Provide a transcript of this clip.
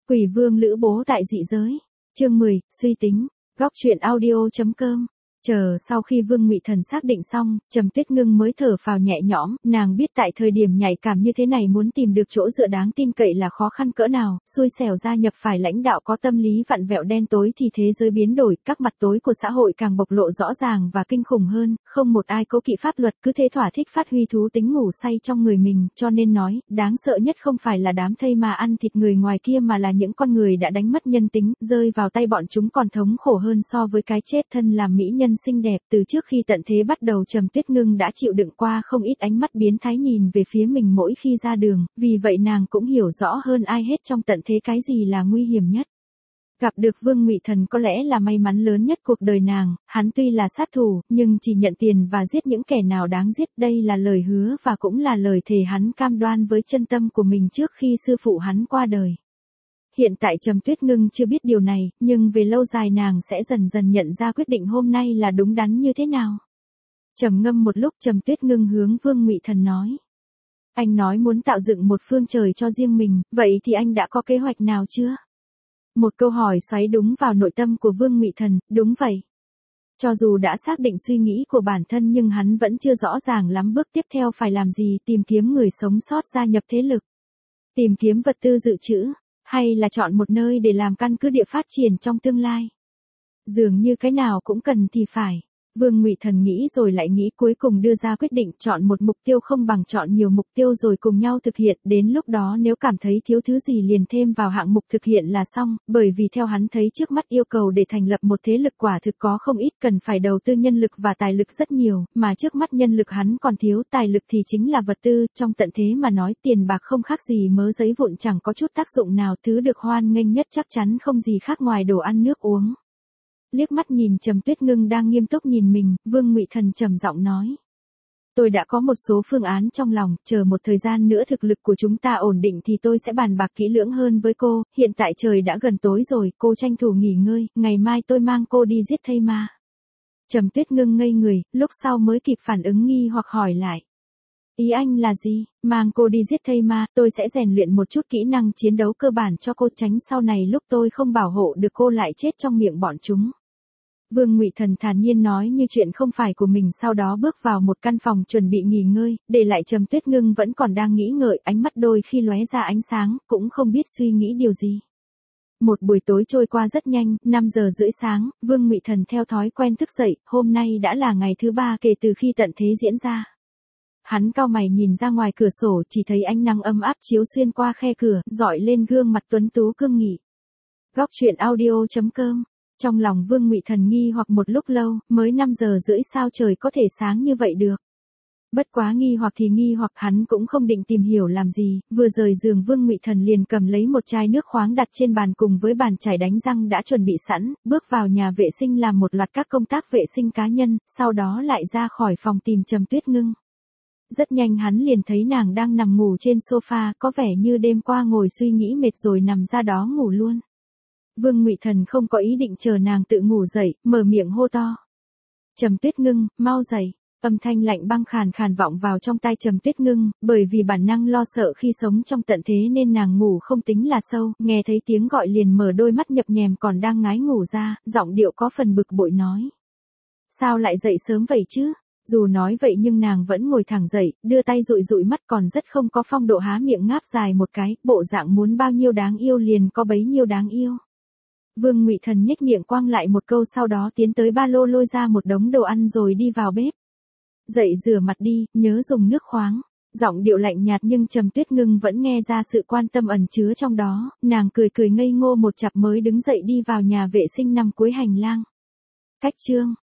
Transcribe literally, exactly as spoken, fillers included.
Quỷ vương Lữ Bố tại dị giới. Chương mười, suy tính. Góc truyện audio.com. Chờ sau khi Vương Ngụy Thần xác định xong, Trầm Tuyết Ngưng mới thở phào nhẹ nhõm, nàng biết tại thời điểm nhạy cảm như thế này muốn tìm được chỗ dựa đáng tin cậy là khó khăn cỡ nào, xui xẻo gia nhập phải lãnh đạo có tâm lý vặn vẹo đen tối thì thế giới biến đổi, các mặt tối của xã hội càng bộc lộ rõ ràng và kinh khủng hơn, không một ai cố kỵ pháp luật, cứ thế thỏa thích phát huy thú tính ngủ say trong người mình, cho nên nói, đáng sợ nhất không phải là đám thây mà ăn thịt người ngoài kia mà là những con người đã đánh mất nhân tính, rơi vào tay bọn chúng còn thống khổ hơn so với cái chết. Thân làm mỹ nhân xinh đẹp, từ trước khi tận thế bắt đầu Trầm Tuyết Ngưng đã chịu đựng qua không ít ánh mắt biến thái nhìn về phía mình mỗi khi ra đường, vì vậy nàng cũng hiểu rõ hơn ai hết trong tận thế cái gì là nguy hiểm nhất. Gặp được Vương Ngụy Thần có lẽ là may mắn lớn nhất cuộc đời nàng, hắn tuy là sát thủ, nhưng chỉ nhận tiền và giết những kẻ nào đáng giết, đây là lời hứa và cũng là lời thề hắn cam đoan với chân tâm của mình trước khi sư phụ hắn qua đời. Hiện tại Trầm Tuyết Ngưng chưa biết điều này, nhưng về lâu dài nàng sẽ dần dần nhận ra quyết định hôm nay là đúng đắn như thế nào. Trầm ngâm một lúc Trầm Tuyết Ngưng hướng Vương Ngụy Thần nói. Anh nói muốn tạo dựng một phương trời cho riêng mình, vậy thì anh đã có kế hoạch nào chưa? Một câu hỏi xoáy đúng vào nội tâm của Vương Ngụy Thần, đúng vậy. Cho dù đã xác định suy nghĩ của bản thân nhưng hắn vẫn chưa rõ ràng lắm bước tiếp theo phải làm gì, tìm kiếm người sống sót gia nhập thế lực. Tìm kiếm vật tư dự trữ. Hay là chọn một nơi để làm căn cứ địa phát triển trong tương lai. Dường như cái nào cũng cần thì phải. Vương Ngụy Thần nghĩ rồi lại nghĩ cuối cùng đưa ra quyết định chọn một mục tiêu không bằng chọn nhiều mục tiêu rồi cùng nhau thực hiện. Đến lúc đó nếu cảm thấy thiếu thứ gì liền thêm vào hạng mục thực hiện là xong. Bởi vì theo hắn thấy trước mắt yêu cầu để thành lập một thế lực quả thực có không ít, cần phải đầu tư nhân lực và tài lực rất nhiều. Mà trước mắt nhân lực hắn còn thiếu, tài lực thì chính là vật tư. Trong tận thế mà nói tiền bạc không khác gì mớ giấy vụn, chẳng có chút tác dụng nào. Thứ được hoan nghênh nhất chắc chắn không gì khác ngoài đồ ăn nước uống. Liếc mắt nhìn Trầm Tuyết Ngưng đang nghiêm túc nhìn mình, Vương Ngụy Thần trầm giọng nói. Tôi đã có một số phương án trong lòng, chờ một thời gian nữa thực lực của chúng ta ổn định thì tôi sẽ bàn bạc kỹ lưỡng hơn với cô, hiện tại trời đã gần tối rồi, cô tranh thủ nghỉ ngơi, ngày mai tôi mang cô đi giết thây ma. Trầm Tuyết Ngưng ngây người, lúc sau mới kịp phản ứng nghi hoặc hỏi lại. Ý anh là gì? Mang cô đi giết thây ma, tôi sẽ rèn luyện một chút kỹ năng chiến đấu cơ bản cho cô tránh sau này lúc tôi không bảo hộ được cô lại chết trong miệng bọn chúng. Vương Ngụy Thần thản nhiên nói như chuyện không phải của mình, sau đó bước vào một căn phòng chuẩn bị nghỉ ngơi, để lại Trầm Tuyết Ngưng vẫn còn đang nghĩ ngợi, ánh mắt đôi khi lóe ra ánh sáng, cũng không biết suy nghĩ điều gì. Một buổi tối trôi qua rất nhanh, năm giờ rưỡi sáng, Vương Ngụy Thần theo thói quen thức dậy, hôm nay đã là ngày thứ ba kể từ khi tận thế diễn ra. Hắn cau mày nhìn ra ngoài cửa sổ, chỉ thấy ánh nắng ấm áp chiếu xuyên qua khe cửa, rọi lên gương mặt tuấn tú cương nghị. Góc truyện audio.com. Trong lòng Vương Ngụy Thần nghi hoặc một lúc lâu, mới năm giờ rưỡi sao trời có thể sáng như vậy được. Bất quá nghi hoặc thì nghi hoặc, hắn cũng không định tìm hiểu làm gì, vừa rời giường Vương Ngụy Thần liền cầm lấy một chai nước khoáng đặt trên bàn cùng với bàn chải đánh răng đã chuẩn bị sẵn, bước vào nhà vệ sinh làm một loạt các công tác vệ sinh cá nhân, sau đó lại ra khỏi phòng tìm Trầm Tuyết Ngưng. Rất nhanh hắn liền thấy nàng đang nằm ngủ trên sofa, có vẻ như đêm qua ngồi suy nghĩ mệt rồi nằm ra đó ngủ luôn. Vương Ngụy Thần không có ý định chờ nàng tự ngủ dậy, mở miệng hô to. Trầm Tuyết Ngưng, mau dậy. Âm thanh lạnh băng khàn khàn vọng vào trong tai Trầm Tuyết Ngưng, bởi vì bản năng lo sợ khi sống trong tận thế nên nàng ngủ không tính là sâu, nghe thấy tiếng gọi liền mở đôi mắt nhập nhèm còn đang ngái ngủ ra, giọng điệu có phần bực bội nói. Sao lại dậy sớm vậy chứ? Dù nói vậy nhưng nàng vẫn ngồi thẳng dậy, đưa tay dụi dụi mắt còn rất không có phong độ há miệng ngáp dài một cái, bộ dạng muốn bao nhiêu đáng yêu liền có bấy nhiêu đáng yêu. Vương Ngụy Thần nhếch miệng quăng lại một câu sau đó tiến tới ba lô lôi ra một đống đồ ăn rồi đi vào bếp. Dậy rửa mặt đi, nhớ dùng nước khoáng. Giọng điệu lạnh nhạt nhưng Trầm Tuyết Ngưng vẫn nghe ra sự quan tâm ẩn chứa trong đó, nàng cười cười ngây ngô một chặp mới đứng dậy đi vào nhà vệ sinh nằm cuối hành lang. Cách chương